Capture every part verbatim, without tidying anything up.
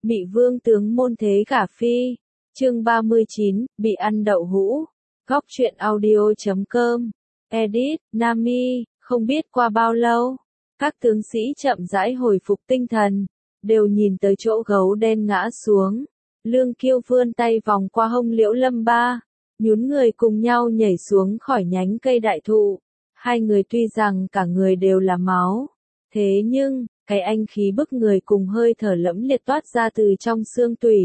Bị vương tướng môn thế gả phi. Chương ba mươi chín, bị ăn đậu hũ. Góc truyện audio chấm com. Edit, Nami, không biết qua bao lâu. Các tướng sĩ chậm rãi hồi phục tinh thần. Đều nhìn tới chỗ gấu đen ngã xuống. Lương Kiêu vươn tay vòng qua hông Liễu Lâm Ba. Nhún người cùng nhau nhảy xuống khỏi nhánh cây đại thụ. Hai người tuy rằng cả người đều là máu. Thế nhưng, cái anh khí bức người cùng hơi thở lẫm liệt toát ra từ trong xương tủy.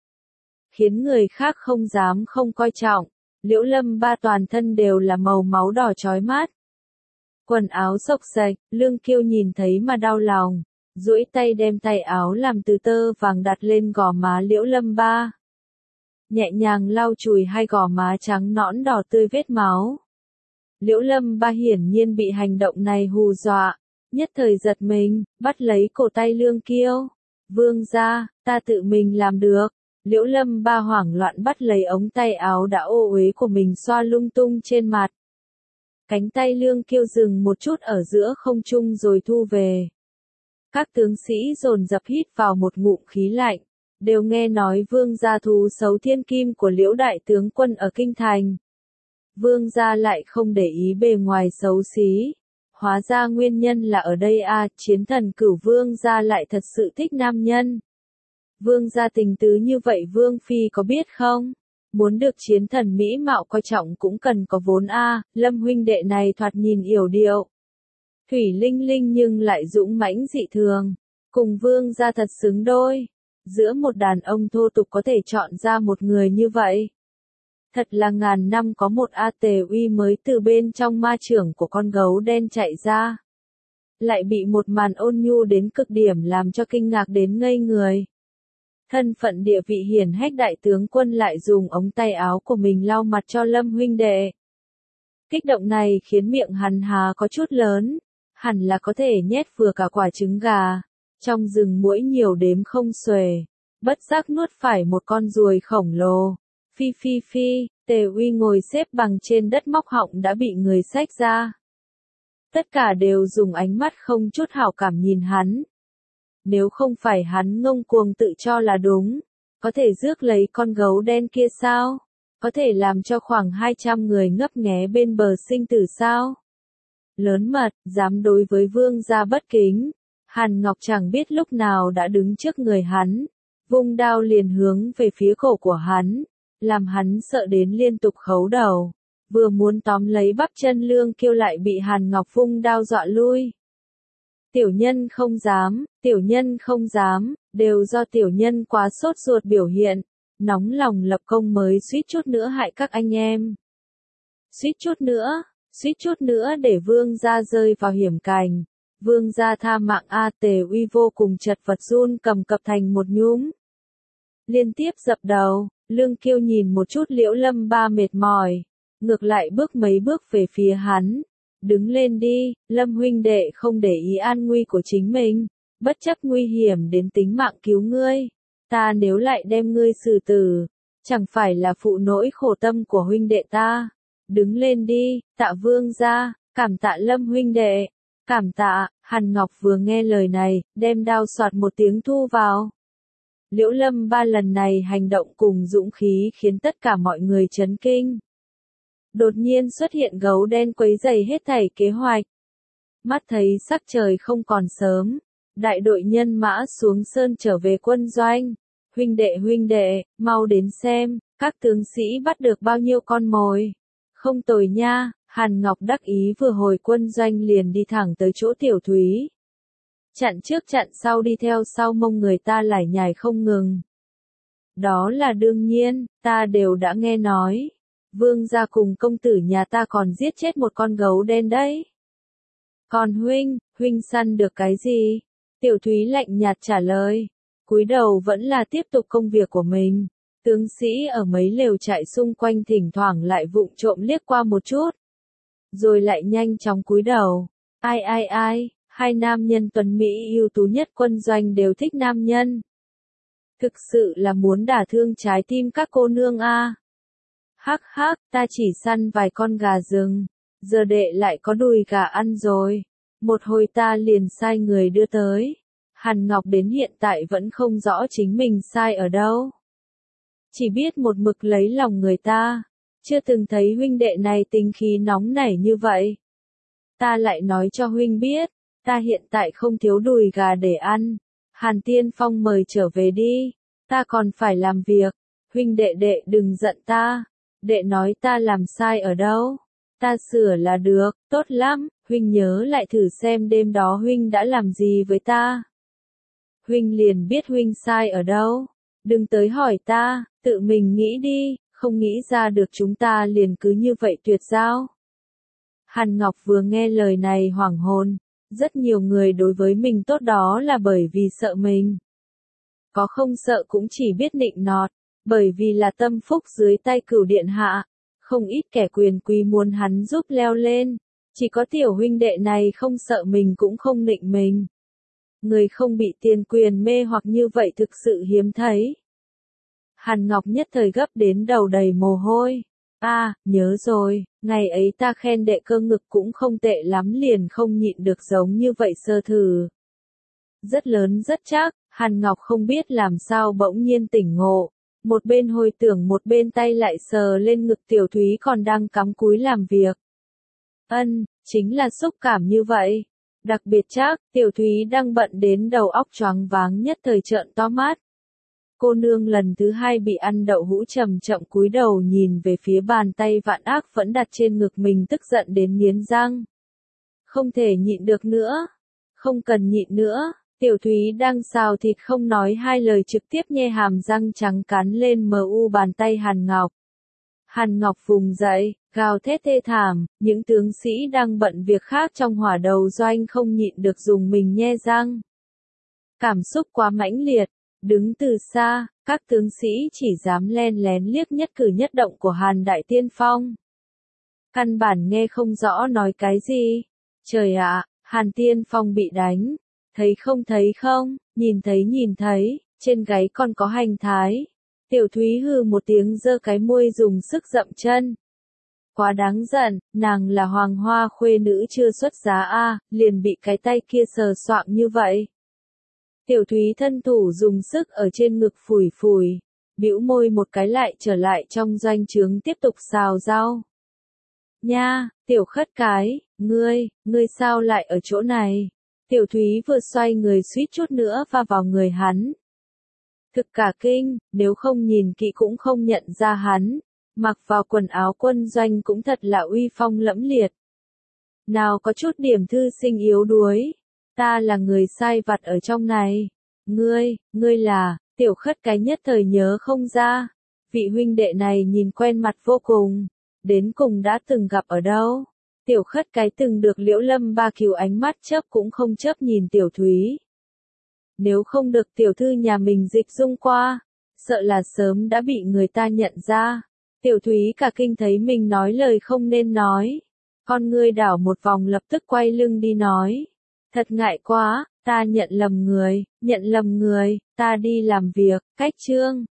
Khiến người khác không dám không coi trọng. Liễu Lâm Ba toàn thân đều là màu máu đỏ chói mắt. Quần áo xộc xệch, Lương Kiêu nhìn thấy mà đau lòng. Duỗi tay đem tay áo làm từ tơ vàng đặt lên gò má Liễu Lâm Ba. Nhẹ nhàng lau chùi hai gò má trắng nõn đỏ tươi vết máu. Liễu Lâm Ba hiển nhiên bị hành động này hù dọa. Nhất thời giật mình, bắt lấy cổ tay Lương Kiêu. Vương gia, ta tự mình làm được. Liễu Lâm Ba hoảng loạn bắt lấy ống tay áo đã ô uế của mình xoa lung tung trên mặt. Cánh tay Lương Kiêu dừng một chút ở giữa không trung rồi thu về. Các tướng sĩ dồn dập hít vào một ngụm khí lạnh. Đều nghe nói vương gia thú xấu thiên kim của Liễu đại tướng quân ở kinh thành. Vương gia lại không để ý bề ngoài xấu xí. Hóa ra nguyên nhân là ở đây a, à, chiến thần cửu vương gia lại thật sự thích nam nhân. Vương gia tình tứ như vậy vương phi có biết không? Muốn được chiến thần mỹ mạo coi trọng cũng cần có vốn a, à, Lâm huynh đệ này thoạt nhìn yểu điệu. Thủy linh linh nhưng lại dũng mãnh dị thường. Cùng vương gia thật xứng đôi. Giữa một đàn ông thô tục có thể chọn ra một người như vậy. Thật là ngàn năm có một A Tề Uy mới từ bên trong ma trưởng của con gấu đen chạy ra. Lại bị một màn ôn nhu đến cực điểm làm cho kinh ngạc đến ngây người. Thân phận địa vị hiển hách đại tướng quân lại dùng ống tay áo của mình lau mặt cho Lâm huynh đệ. Kích động này khiến miệng hắn há có chút lớn, hẳn là có thể nhét vừa cả quả trứng gà. Trong rừng muỗi nhiều đếm không xuể, bất giác nuốt phải một con ruồi khổng lồ. Phi phi phi, Tề Uy ngồi xếp bằng trên đất móc họng đã bị người xách ra. Tất cả đều dùng ánh mắt không chút hảo cảm nhìn hắn. Nếu không phải hắn ngông cuồng tự cho là đúng, có thể rước lấy con gấu đen kia sao? Có thể làm cho khoảng hai trăm người ngấp nghé bên bờ sinh tử sao? Lớn mật, dám đối với vương gia bất kính. Hàn Ngọc chẳng biết lúc nào đã đứng trước người hắn, vung đao liền hướng về phía cổ của hắn, làm hắn sợ đến liên tục khấu đầu. Vừa muốn tóm lấy bắp chân Lương Kiêu lại bị Hàn Ngọc vung đao dọa lui. Tiểu nhân không dám, tiểu nhân không dám, đều do tiểu nhân quá sốt ruột biểu hiện, nóng lòng lập công mới suýt chút nữa hại các anh em. Suýt chút nữa, suýt chút nữa để vương gia rơi vào hiểm cảnh. Vương gia tha mạng A Tề Uy vô cùng chật vật run cầm cập thành một nhúm. Liên tiếp dập đầu, Lương Kiêu nhìn một chút Liễu Lâm Ba mệt mỏi, ngược lại bước mấy bước về phía hắn. Đứng lên đi, Lâm huynh đệ không để ý an nguy của chính mình, bất chấp nguy hiểm đến tính mạng cứu ngươi. Ta nếu lại đem ngươi xử tử, chẳng phải là phụ nỗi khổ tâm của huynh đệ ta. Đứng lên đi, tạ vương gia, cảm tạ Lâm huynh đệ. Cảm tạ, Hàn Ngọc vừa nghe lời này, đem đao soạt một tiếng thu vào. Liễu Lâm Ba lần này hành động cùng dũng khí khiến tất cả mọi người chấn kinh. Đột nhiên xuất hiện gấu đen quấy rầy hết thảy kế hoạch. Mắt thấy sắc trời không còn sớm, đại đội nhân mã xuống sơn trở về quân doanh. Huynh đệ huynh đệ, mau đến xem, các tướng sĩ bắt được bao nhiêu con mồi. Không tồi nha. Hàn Ngọc đắc ý vừa hồi quân doanh liền đi thẳng tới chỗ Tiểu Thúy. Chặn trước chặn sau đi theo sau mông người ta lải nhải không ngừng. Đó là đương nhiên, ta đều đã nghe nói. Vương gia cùng công tử nhà ta còn giết chết một con gấu đen đấy. Còn huynh, huynh săn được cái gì? Tiểu Thúy lạnh nhạt trả lời. Cúi đầu vẫn là tiếp tục công việc của mình. Tướng sĩ ở mấy lều trại xung quanh thỉnh thoảng lại vụng trộm liếc qua một chút. Rồi lại nhanh chóng cúi đầu. Ai ai ai, hai nam nhân tuấn Mỹ ưu tú nhất quân doanh đều thích nam nhân. Thực sự là muốn đả thương trái tim các cô nương a. À. Hắc hắc, ta chỉ săn vài con gà rừng, giờ đệ lại có đùi gà ăn rồi. Một hồi ta liền sai người đưa tới. Hàn Ngọc đến hiện tại vẫn không rõ chính mình sai ở đâu. Chỉ biết một mực lấy lòng người ta, chưa từng thấy huynh đệ này tính khí nóng nảy như vậy. Ta lại nói cho huynh biết, ta hiện tại không thiếu đùi gà để ăn. Hàn Tiên Phong mời trở về đi, ta còn phải làm việc. Huynh đệ đệ đừng giận ta, đệ nói ta làm sai ở đâu. Ta sửa là được, tốt lắm, huynh nhớ lại thử xem đêm đó huynh đã làm gì với ta. Huynh liền biết huynh sai ở đâu, đừng tới hỏi ta, tự mình nghĩ đi, không nghĩ ra được chúng ta liền cứ như vậy tuyệt giao. Hàn Ngọc vừa nghe lời này hoảng hồn, rất nhiều người đối với mình tốt đó là bởi vì sợ mình. Có không sợ cũng chỉ biết nịnh nọt, bởi vì là tâm phúc dưới tay Cửu điện hạ, không ít kẻ quyền quý muốn hắn giúp leo lên, chỉ có tiểu huynh đệ này không sợ mình cũng không nịnh mình. Người không bị tiền quyền mê hoặc như vậy thực sự hiếm thấy. Hàn Ngọc nhất thời gấp đến đầu đầy mồ hôi. À, nhớ rồi, ngày ấy ta khen đệ cơ ngực cũng không tệ lắm liền không nhịn được giống như vậy sơ thử. Rất lớn rất chắc, Hàn Ngọc không biết làm sao bỗng nhiên tỉnh ngộ. Một bên hồi tưởng một bên tay lại sờ lên ngực Tiểu Thúy còn đang cắm cúi làm việc. Ân, chính là xúc cảm như vậy. Đặc biệt chắc, Tiểu Thúy đang bận đến đầu óc choáng váng nhất thời trợn to mắt. Cô nương lần thứ hai bị ăn đậu hũ chậm chậm cúi đầu nhìn về phía bàn tay vạn ác vẫn đặt trên ngực mình tức giận đến nghiến răng. Không thể nhịn được nữa. Không cần nhịn nữa. Tiểu Thúy đang xào thịt không nói hai lời trực tiếp nhe hàm răng trắng cắn lên mờ u bàn tay Hàn Ngọc. Hàn Ngọc vùng dậy, gào thét thê thảm, những tướng sĩ đang bận việc khác trong hỏa đầu doanh không nhịn được dùng mình nhe răng. Cảm xúc quá mãnh liệt, đứng từ xa, các tướng sĩ chỉ dám len lén liếc nhất cử nhất động của Hàn Đại Tiên Phong. Căn bản nghe không rõ nói cái gì. Trời ạ, Hàn Tiên Phong bị đánh. Thấy không thấy không, nhìn thấy nhìn thấy, trên gáy còn có hành thái. Tiểu Thúy hừ một tiếng giơ cái môi dùng sức dậm chân. Quá đáng giận, nàng là hoàng hoa khuê nữ chưa xuất giá a, liền bị cái tay kia sờ soạng như vậy. Tiểu Thúy thân thủ dùng sức ở trên ngực phủi phủi, bĩu môi một cái lại trở lại trong doanh trướng tiếp tục xào rau. Nha, tiểu khất cái, ngươi, ngươi sao lại ở chỗ này? Tiểu Thúy vừa xoay người suýt chút nữa va vào người hắn. Thực cả kinh, nếu không nhìn kỹ cũng không nhận ra hắn, mặc vào quần áo quân doanh cũng thật là uy phong lẫm liệt. Nào có chút điểm thư sinh yếu đuối, ta là người sai vặt ở trong này. Ngươi, ngươi là, tiểu khất cái nhất thời nhớ không ra. Vị huynh đệ này nhìn quen mặt vô cùng, đến cùng đã từng gặp ở đâu? Tiểu khất cái từng được Liễu Lâm ba cứu ánh mắt chớp cũng không chớp nhìn Tiểu Thúy. Nếu không được tiểu thư nhà mình dịch dung qua, sợ là sớm đã bị người ta nhận ra. Tiểu Thúy cả kinh thấy mình nói lời không nên nói. Con ngươi đảo một vòng lập tức quay lưng đi nói. Thật ngại quá, ta nhận lầm người, nhận lầm người, ta đi làm việc, cách chương.